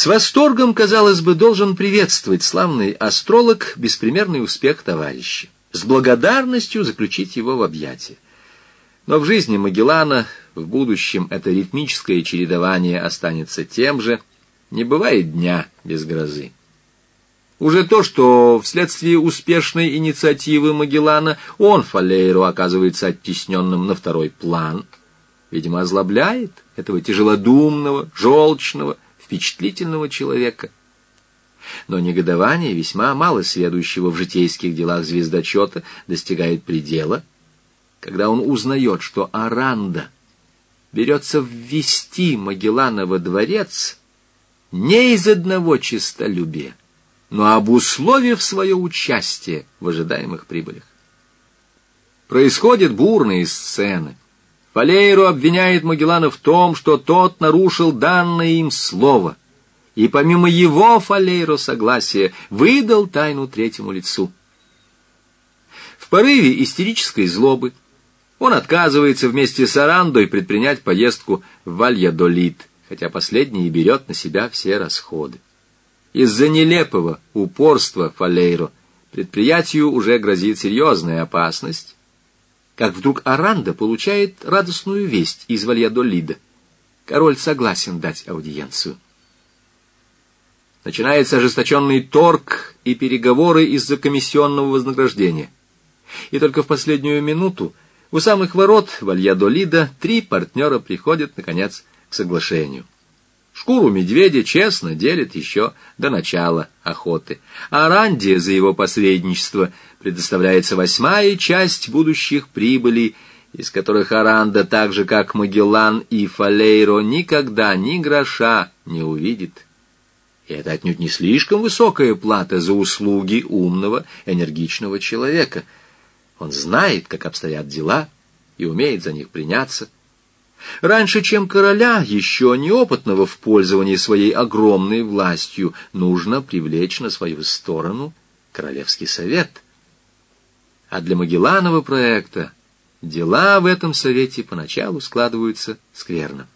С восторгом, казалось бы, должен приветствовать славный астролог беспримерный успех товарища, с благодарностью заключить его в объятия. Но в жизни Магеллана в будущем это ритмическое чередование останется тем же, не бывает дня без грозы. Уже то, что вследствие успешной инициативы Магеллана он, Фалейро, оказывается оттесненным на второй план, видимо, озлобляет этого тяжелодумного, желчного, впечатлительного человека. Но негодование весьма малосведущего в житейских делах звездочета достигает предела, когда он узнает, что Аранда берется ввести Магеллана во дворец не из одного честолюбия, но обусловив свое участие в ожидаемых прибылях. Происходят бурные сцены. Фалейро обвиняет Магеллана в том, что тот нарушил данное им слово, и помимо его, Фалейро, согласия, выдал тайну третьему лицу. В порыве истерической злобы он отказывается вместе с Арандой предпринять поездку в Вальядолид, хотя последний и берет на себя все расходы. Из-за нелепого упорства Фалейро предприятию уже грозит серьезная опасность, как вдруг Аранда получает радостную весть из Вальядолида. Король согласен дать аудиенцию. Начинается ожесточенный торг и переговоры из-за комиссионного вознаграждения. И только в последнюю минуту у самых ворот Вальядолида 3 партнера приходят, наконец, к соглашению. Шкуру медведя честно делит еще до начала охоты, а Аранде за его посредничество предоставляется 8-я часть будущих прибылей, из которых Аранда, так же как Магеллан и Фалейро, никогда ни гроша не увидит. И это отнюдь не слишком высокая плата за услуги умного, энергичного человека. Он знает, как обстоят дела, и умеет за них приняться. Раньше, чем короля, еще неопытного в пользовании своей огромной властью, нужно привлечь на свою сторону Королевский совет. А для Магелланова проекта дела в этом совете поначалу складываются скверно.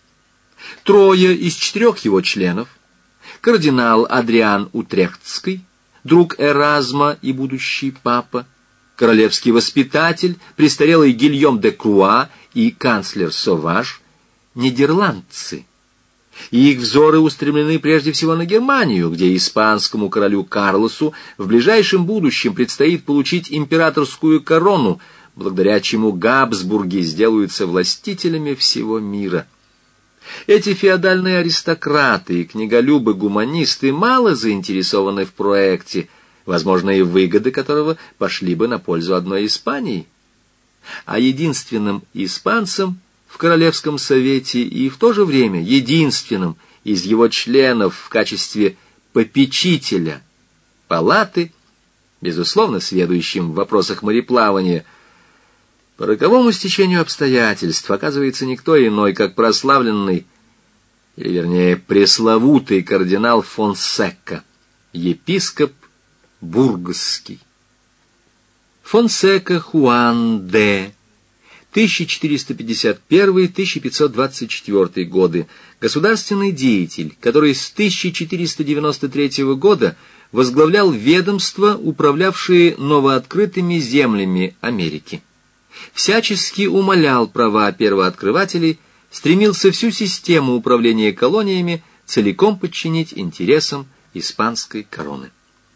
3 из 4 его членов, кардинал Адриан Утрехтский, друг Эразма и будущий папа, королевский воспитатель, престарелый Гильом де Круа и канцлер Соваж, нидерландцы. И их взоры устремлены прежде всего на Германию, где испанскому королю Карлосу в ближайшем будущем предстоит получить императорскую корону, благодаря чему Габсбурги сделаются властителями всего мира. Эти феодальные аристократы и книголюбы-гуманисты мало заинтересованы в проекте, возможно, и выгоды которого пошли бы на пользу одной Испании. А единственным испанцем в Королевском совете и в то же время единственным из его членов в качестве попечителя палаты, безусловно, сведущим в вопросах мореплавания, по роковому стечению обстоятельств оказывается никто иной, как прославленный, или вернее пресловутый кардинал Фонсека, епископ Бургский. Фонсека Хуан де, 1451-1524 годы, государственный деятель, который с 1493 года возглавлял ведомства, управлявшие новооткрытыми землями Америки. Всячески умалял права первооткрывателей, стремился всю систему управления колониями целиком подчинить интересам испанской короны.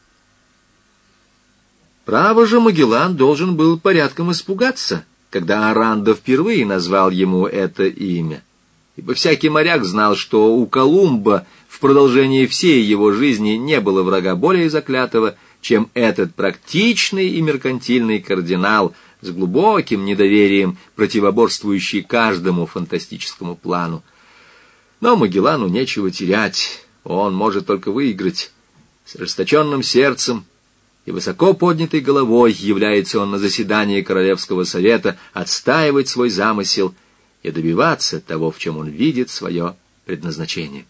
Право же, Магеллан должен был порядком испугаться, когда Аранда впервые назвал ему это имя, ибо всякий моряк знал, что у Колумба в продолжении всей его жизни не было врага более заклятого, чем этот практичный и меркантильный кардинал с глубоким недоверием, противоборствующий каждому фантастическому плану. Но Магеллану нечего терять, он может только выиграть. С ожесточенным сердцем и высоко поднятой головой является он на заседании Королевского совета отстаивать свой замысел и добиваться того, в чем он видит свое предназначение.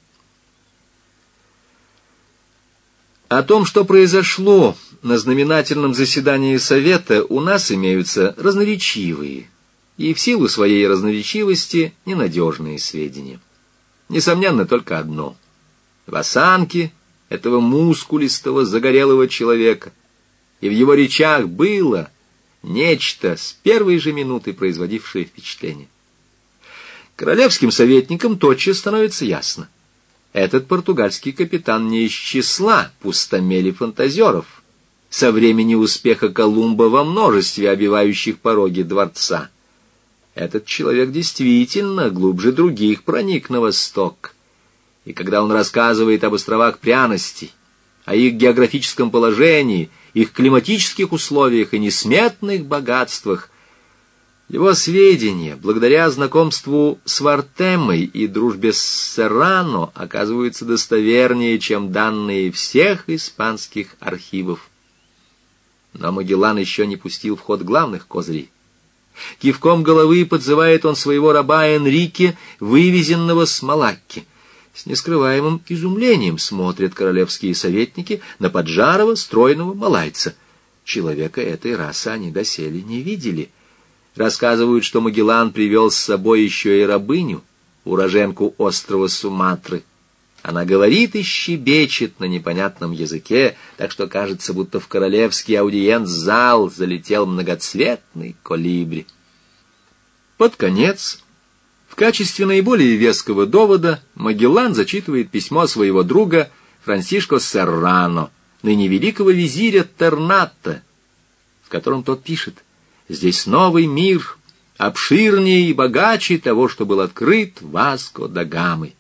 О том, что произошло на знаменательном заседании Совета, у нас имеются разноречивые и в силу своей разноречивости ненадежные сведения. Несомненно, только одно. в осанке этого мускулистого загорелого человека, и в его речах было нечто с первой же минуты производившее впечатление. Королевским советникам тотчас становится ясно: этот португальский капитан не из числа пустомелей-фантазеров со времени успеха Колумба во множестве обивающих пороги дворца. Этот человек действительно глубже других проник на восток. И когда он рассказывает об островах пряностей, о их географическом положении, их климатических условиях и несметных богатствах, его сведения, благодаря знакомству с Вартемой и дружбе с Серрано, оказываются достовернее, чем данные всех испанских архивов. Но Магеллан еще не пустил в ход главных козырей. Кивком головы подзывает он своего раба Энрике, вывезенного с Малакки. С нескрываемым изумлением смотрят королевские советники на поджарого, стройного малайца. Человека этой расы они доселе не видели. Рассказывают, что Магеллан привел с собой еще и рабыню, уроженку острова Суматры. Она говорит и щебечет на непонятном языке, так что кажется, будто в королевский аудиенц-зал залетел многоцветный колибри. Под конец, в качестве наиболее веского довода, Магеллан зачитывает письмо своего друга Франсишко Серрано, ныне великого визиря Терната, в котором тот пишет: «Здесь новый мир, обширнее и богаче того, что был открыт Васко да Гамой».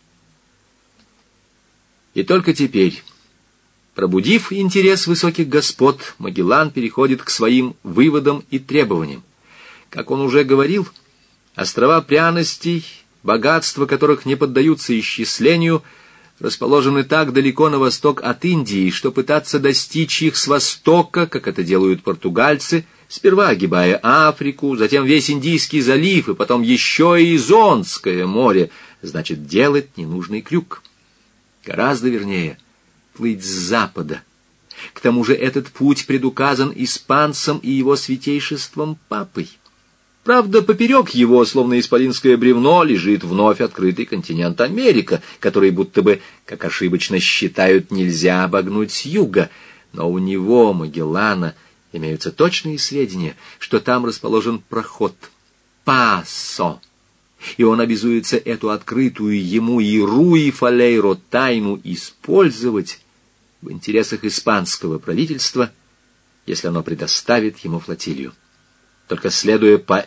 И только теперь, пробудив интерес высоких господ, Магеллан переходит к своим выводам и требованиям. Как он уже говорил, острова пряностей, богатства которых не поддаются исчислению, расположены так далеко на восток от Индии, что пытаться достичь их с востока, как это делают португальцы, сперва огибая Африку, затем весь Индийский залив и потом еще и Зонское море, значит делать ненужный крюк. Гораздо вернее плыть с запада. К тому же этот путь предуказан испанцам и его святейшеством папой. Правда, поперек его, словно исполинское бревно, лежит вновь открытый континент Америка, который будто бы, как ошибочно считают, нельзя обогнуть с юга. Но у него, Магеллана, имеются точные сведения, что там расположен проход Пасо, и он обязуется эту открытую ему и Руи Фалейро тайну использовать в интересах испанского правительства, если оно предоставит ему флотилию. Только следуя по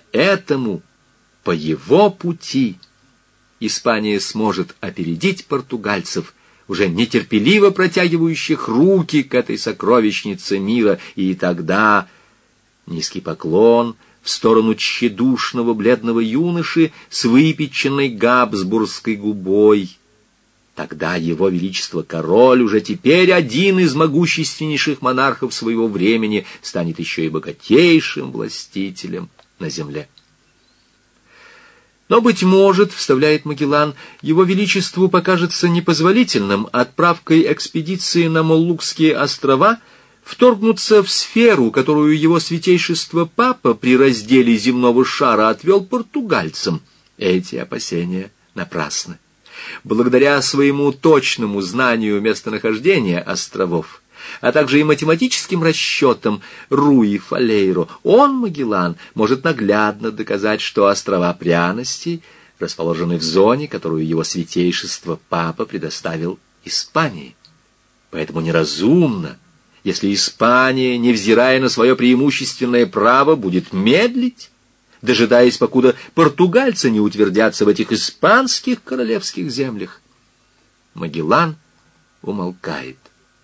его пути, Испания сможет опередить португальцев, уже нетерпеливо протягивающих руки к этой сокровищнице мира, и тогда низкий поклон в сторону тщедушного бледного юноши с выпеченной габсбургской губой. Тогда его величество король, уже теперь один из могущественнейших монархов своего времени, станет еще и богатейшим властителем на земле. Но, быть может, вставляет Магеллан, его величеству покажется непозволительным отправкой экспедиции на Моллукские острова вторгнуться в сферу, которую его святейшество папа при разделе земного шара отвел португальцам. Эти опасения напрасны. Благодаря своему точному знанию местонахождения островов, а также и математическим расчетам Руи Фалейро, он, Магеллан, может наглядно доказать, что острова пряностей расположены в зоне, которую его святейшество папа предоставил Испании. Поэтому неразумно, если Испания, невзирая на свое преимущественное право, будет медлить, дожидаясь, покуда португальцы не утвердятся в этих испанских королевских землях. Магеллан умолкает.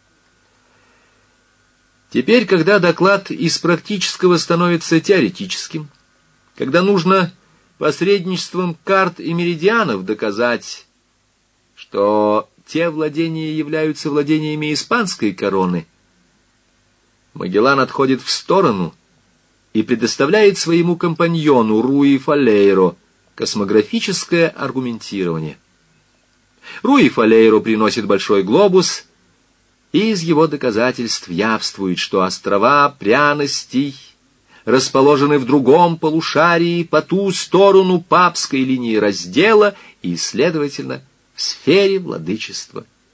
Теперь, когда доклад из практического становится теоретическим, когда нужно посредничеством карт и меридианов доказать, что те владения являются владениями испанской короны, Магеллан отходит в сторону и предоставляет своему компаньону Руи Фалейро космографическое аргументирование. Руи Фалейро приносит большой глобус, и из его доказательств явствует, что острова пряностей расположены в другом полушарии по ту сторону папской линии раздела и, следовательно, в сфере владычества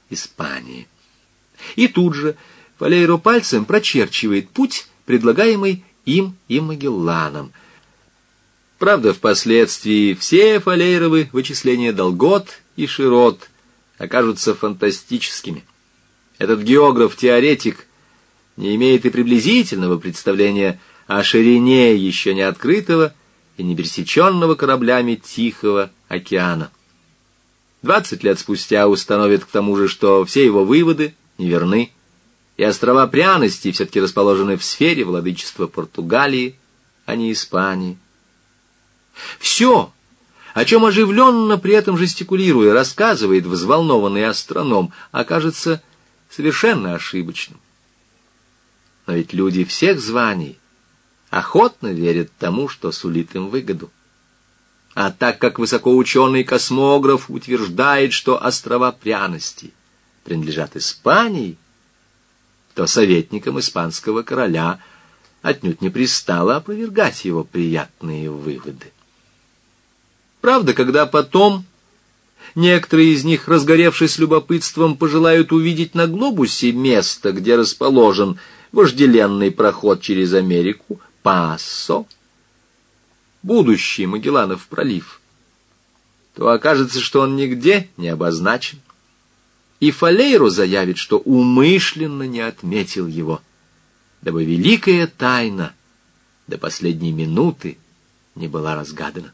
Испании. И тут же Фалейро пальцем прочерчивает путь, предлагаемый им и Магелланом. Правда, впоследствии все Фалейровы вычисления долгот и широт окажутся фантастическими. Этот географ-теоретик не имеет и приблизительного представления о ширине еще не открытого и не пересеченного кораблями Тихого океана. 20 лет спустя установит к тому же, что все его выводы неверны, и острова пряностей все-таки расположены в сфере владычества Португалии, а не Испании. Все, о чем оживленно, при этом жестикулируя, рассказывает взволнованный астроном, окажется совершенно ошибочным. Но ведь люди всех званий охотно верят тому, что сулит им выгоду. А так как высокоученый космограф утверждает, что острова пряностей принадлежат Испании, то советникам испанского короля отнюдь не пристало опровергать его приятные выводы. Правда, когда потом некоторые из них, разгоревшись любопытством, пожелают увидеть на глобусе место, где расположен вожделенный проход через Америку, Пассо, будущий Магелланов пролив, то окажется, что он нигде не обозначен. И Фалейро заявит, что умышленно не отметил его, дабы великая тайна до последней минуты не была разгадана.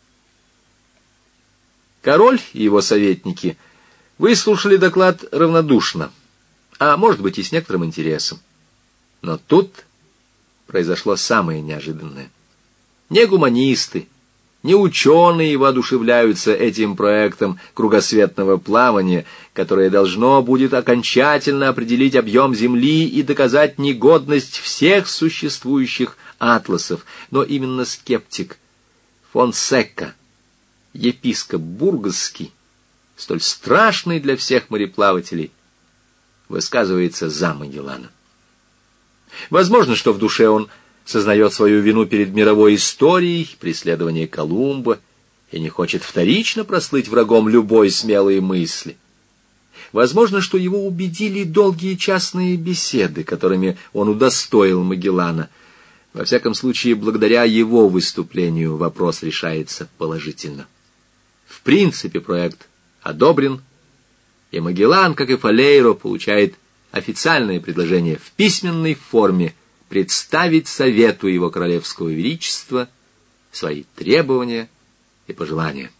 Король и его советники выслушали доклад равнодушно, а может быть и с некоторым интересом. Но тут произошло самое неожиданное. Не гуманисты, не ученые воодушевляются этим проектом кругосветного плавания, которое должно будет окончательно определить объем Земли и доказать негодность всех существующих атласов, но именно скептик Фонсека, епископ Бургосский, столь страшный для всех мореплавателей, высказывается за Магеллана. Возможно, что в душе он сознает свою вину перед мировой историей, преследование Колумба, и не хочет вторично прослыть врагом любой смелой мысли. Возможно, что его убедили долгие частные беседы, которыми он удостоил Магеллана. Во всяком случае, благодаря его выступлению вопрос решается положительно. В принципе, проект одобрен, и Магеллан, как и Фалейро, получает официальное предложение в письменной форме представить Совету его Королевского Величества свои требования и пожелания.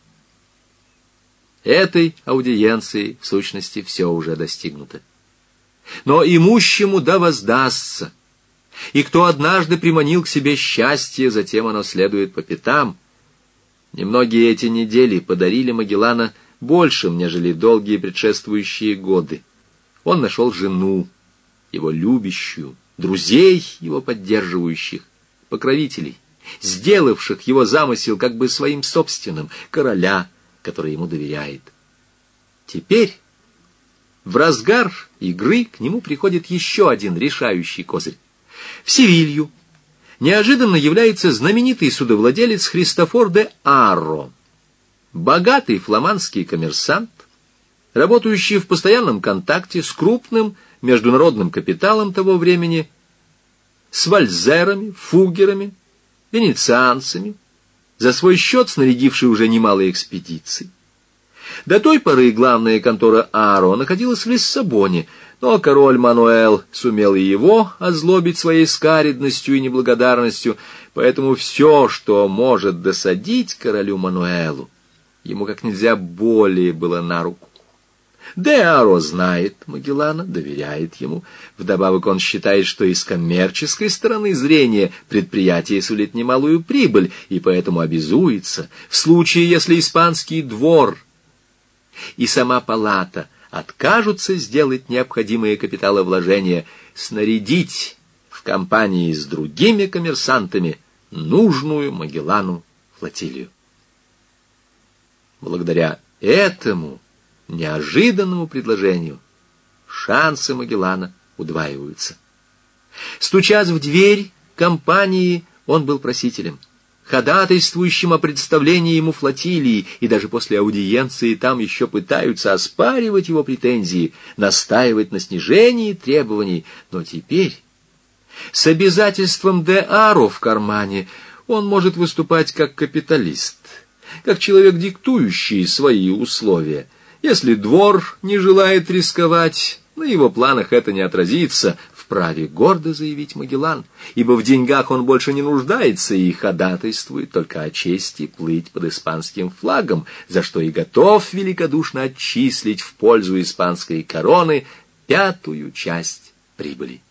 Этой аудиенции, в сущности, все уже достигнуто. Но имущему да воздастся, и кто однажды приманил к себе счастье, затем оно следует по пятам. Немногие эти недели подарили Магеллана большим, нежели долгие предшествующие годы. Он нашел жену, его любящую, друзей, его поддерживающих, покровителей, сделавших его замысел как бы своим собственным, короля, который ему доверяет. Теперь, в разгар игры, к нему приходит еще один решающий козырь. В Севилью неожиданно является знаменитый судовладелец Христофор де Арро, богатый фламандский коммерсант, работающий в постоянном контакте с крупным международным капиталом того времени, с вальзерами, фугерами, венецианцами, за свой счет снарядивший уже немало экспедиций. До той поры главная контора Аро находилась в Лиссабоне, но король Мануэл сумел и его озлобить своей скаредностью и неблагодарностью, поэтому все, что может досадить королю Мануэлу, ему как нельзя более было на руку. Де Аро знает Магеллана, доверяет ему. Вдобавок он считает, что и с коммерческой стороны зрения предприятие сулит немалую прибыль, и поэтому обязуется, в случае, если испанский двор и сама палата откажутся сделать необходимые капиталовложения, снарядить в компании с другими коммерсантами нужную Магеллану флотилию. Благодаря этому неожиданному предложению шансы Магеллана удваиваются. Стучась в дверь компании, он был просителем. ходатайствующим о представлении ему флотилии, и даже после аудиенции там еще пытаются оспаривать его претензии, настаивать на снижении требований. Но теперь, с обязательством де Аро в кармане, он может выступать как капиталист, как человек, диктующий свои условия. Если двор не желает рисковать, на его планах это не отразится, вправе гордо заявить Магеллан, ибо в деньгах он больше не нуждается и ходатайствует только о чести плыть под испанским флагом, за что и готов великодушно отчислить в пользу испанской короны 1/5 часть прибыли.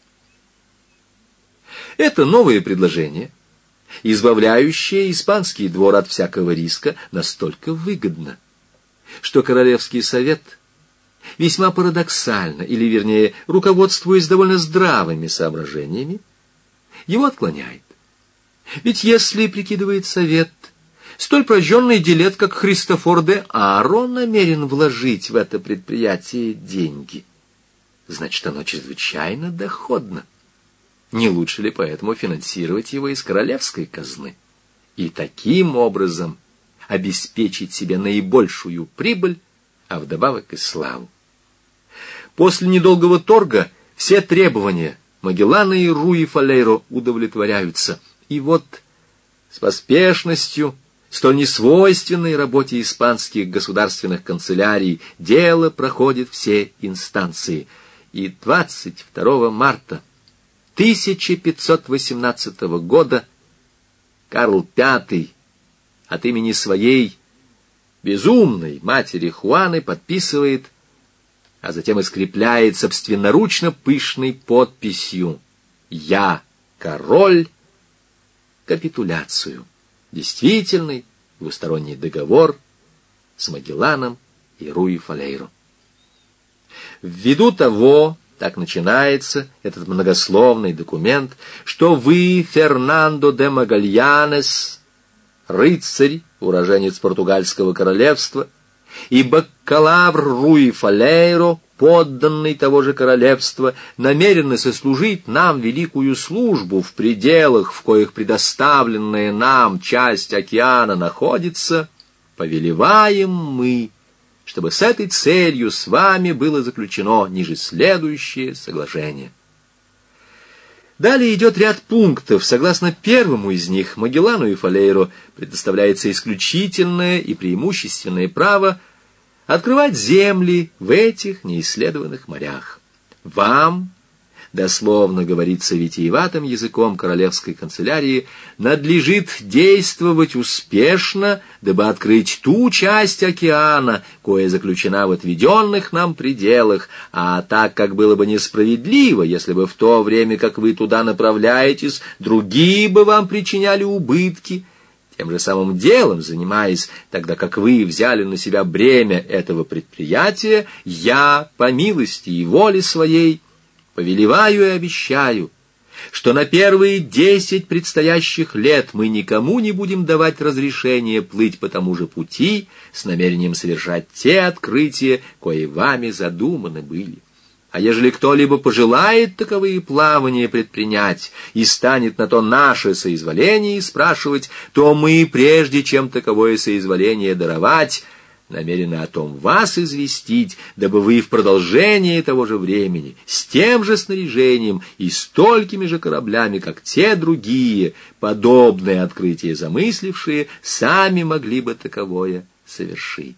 Это новое предложение, избавляющее испанский двор от всякого риска, настолько выгодно, что Королевский совет весьма парадоксально, или, вернее, руководствуясь довольно здравыми соображениями, его отклоняет. Ведь если, прикидывает совет, столь прожженный делец, как Христофор де Аро, намерен вложить в это предприятие деньги, значит, оно чрезвычайно доходно. Не лучше ли поэтому финансировать его из королевской казны и таким образом обеспечить себе наибольшую прибыль, а вдобавок и славу? После недолгого торга все требования Магеллана и Руи Фалейро удовлетворяются. И вот с поспешностью, столь несвойственной работе испанских государственных канцелярий, дело проходит все инстанции. И 22 марта 1518 года Карл V от имени своей безумной матери Хуаны подписывает, а затем и скрепляет собственноручно пышной подписью «Я король» капитуляцию, действительный двусторонний договор с Магелланом и Руи Фалейро. Ввиду того, так начинается этот многословный документ, что вы, Фернандо де Магальянес, рыцарь, уроженец португальского королевства, и баккалавр Руи Фалейро, подданный того же королевства, намерены сослужить нам великую службу в пределах, в коих предоставленная нам часть океана находится, повелеваем мы, чтобы с этой целью с вами было заключено ниже следующее соглашение. Далее идет ряд пунктов. Согласно первому из них, Магеллану и Фалейро предоставляется исключительное и преимущественное право открывать земли в этих неисследованных морях. Вам, дословно говорится витиеватым языком королевской канцелярии, надлежит действовать успешно, дабы открыть ту часть океана, кое заключена в отведенных нам пределах, а так как было бы несправедливо, если бы в то время, как вы туда направляетесь, другие бы вам причиняли убытки, тем же самым делом занимаясь, тогда как вы взяли на себя бремя этого предприятия, я, по милости и воле своей, повелеваю и обещаю, что на первые 10 предстоящих лет мы никому не будем давать разрешение плыть по тому же пути с намерением совершать те открытия, кои вами задуманы были. А ежели кто-либо пожелает таковые плавания предпринять и станет на то наше соизволение спрашивать, то мы, прежде чем таковое соизволение даровать, намерены о том вас известить, дабы вы в продолжении того же времени, с тем же снаряжением и столькими же кораблями, как те другие, подобное открытие замыслившие, сами могли бы таковое совершить.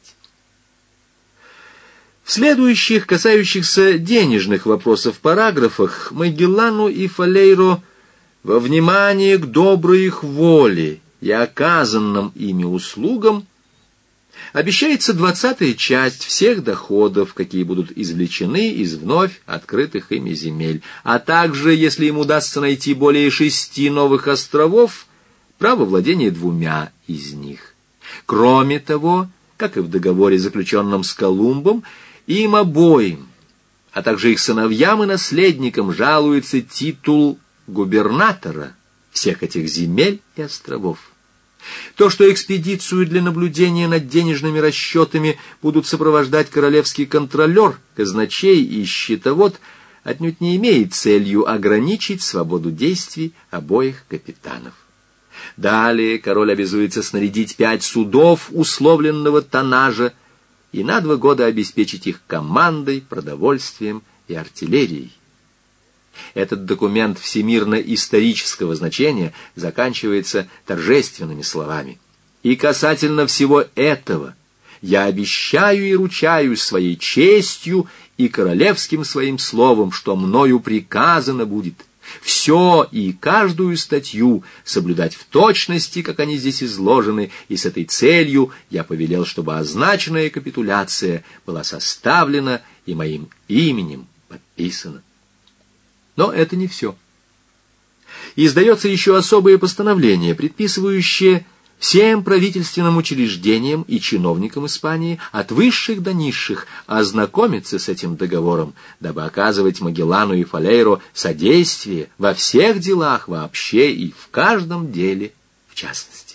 В следующих, касающихся денежных вопросов параграфах, Магеллану и Фалейро во внимание к доброй их воле и оказанным ими услугам обещается 20-я часть всех доходов, какие будут извлечены из вновь открытых ими земель, а также, если им удастся найти более 6 новых островов, право владения 2 из них. Кроме того, как и в договоре, заключенном с Колумбом, им обоим, а также их сыновьям и наследникам жалуется титул губернатора всех этих земель и островов. То, что экспедицию для наблюдения над денежными расчетами будут сопровождать королевский контролер, казначей и счетовод, отнюдь не имеет целью ограничить свободу действий обоих капитанов. Далее король обязуется снарядить 5 судов условленного тоннажа и на 2 года обеспечить их командой, продовольствием и артиллерией. Этот документ всемирно-исторического значения заканчивается торжественными словами. «И касательно всего этого я обещаю и ручаюсь своей честью и королевским своим словом, что мною приказано будет все и каждую статью соблюдать в точности, как они здесь изложены, и с этой целью я повелел, чтобы означенная капитуляция была составлена и моим именем подписана». Но это не все. Издается еще особое постановление, предписывающее всем правительственным учреждениям и чиновникам Испании, от высших до низших, ознакомиться с этим договором, дабы оказывать Магеллану и Фалейро содействие во всех делах вообще и в каждом деле в частности.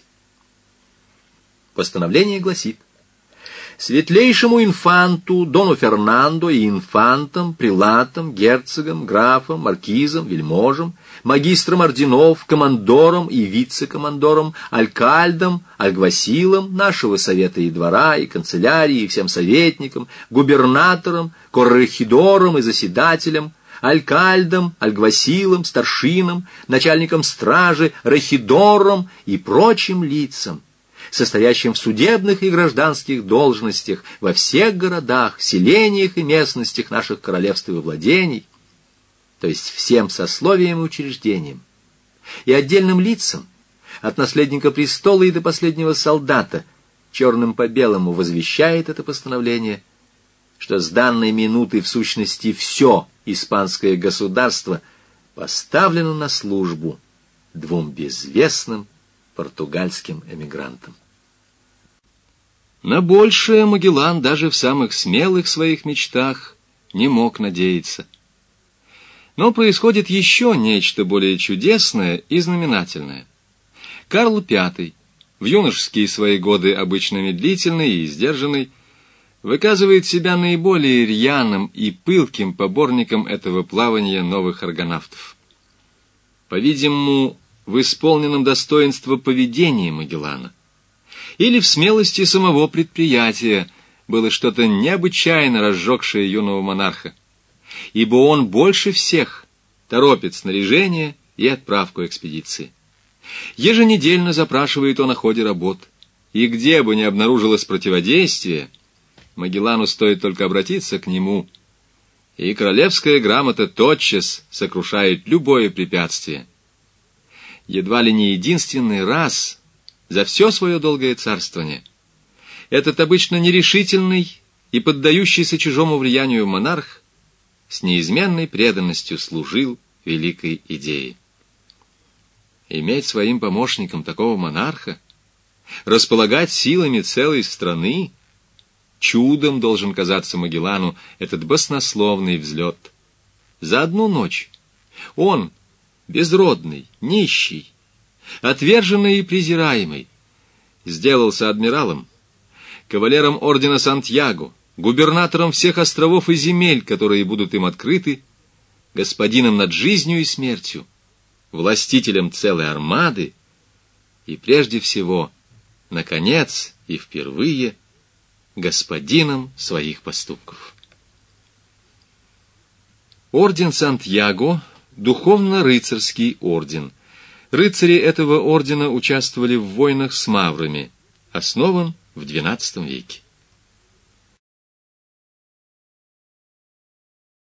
Постановление гласит: светлейшему инфанту Дону Фернандо и инфантам, прилатам, герцогам, графам, маркизам, вельможам, магистрам орденов, командорам и вице-командорам, алькальдам, альгвасилам нашего совета и двора, и канцелярии, и всем советникам, губернаторам, коррехидорам и заседателям, алькальдам, альгвасилам, старшинам, начальникам стражи, рехидорам и прочим лицам, состоящим в судебных и гражданских должностях во всех городах, селениях и местностях наших королевств и владений, то есть всем сословиям и учреждениям, и отдельным лицам, от наследника престола и до последнего солдата, черным по белому возвещает это постановление, что с данной минуты в сущности все испанское государство поставлено на службу 2 безвестным португальским эмигрантам. На большее Магеллан даже в самых смелых своих мечтах не мог надеяться. Но происходит еще нечто более чудесное и знаменательное. Карл V, в юношеские свои годы обычно медлительный и сдержанный, выказывает себя наиболее рьяным и пылким поборником этого плавания новых аргонавтов. По-видимому, в исполненном достоинства поведении Магеллана или в смелости самого предприятия было что-то необычайно разжегшее юного монарха, ибо он больше всех торопит снаряжение и отправку экспедиции. Еженедельно запрашивает он о ходе работ, и где бы ни обнаружилось противодействие, Магеллану стоит только обратиться к нему, и королевская грамота тотчас сокрушает любое препятствие. Едва ли не единственный раз за все свое долгое царствование этот обычно нерешительный и поддающийся чужому влиянию монарх с неизменной преданностью служил великой идее. Иметь своим помощником такого монарха, располагать силами целой страны, чудом должен казаться Магеллану этот баснословный взлет. За одну ночь он, безродный, нищий, отверженный и презираемый, сделался адмиралом, кавалером ордена Сантьяго, губернатором всех островов и земель, которые будут им открыты, господином над жизнью и смертью, властителем целой армады и, прежде всего, наконец и впервые, господином своих поступков. Орден Сантьяго — духовно-рыцарский орден. Рыцари этого ордена участвовали в войнах с маврами, основан в XII веке.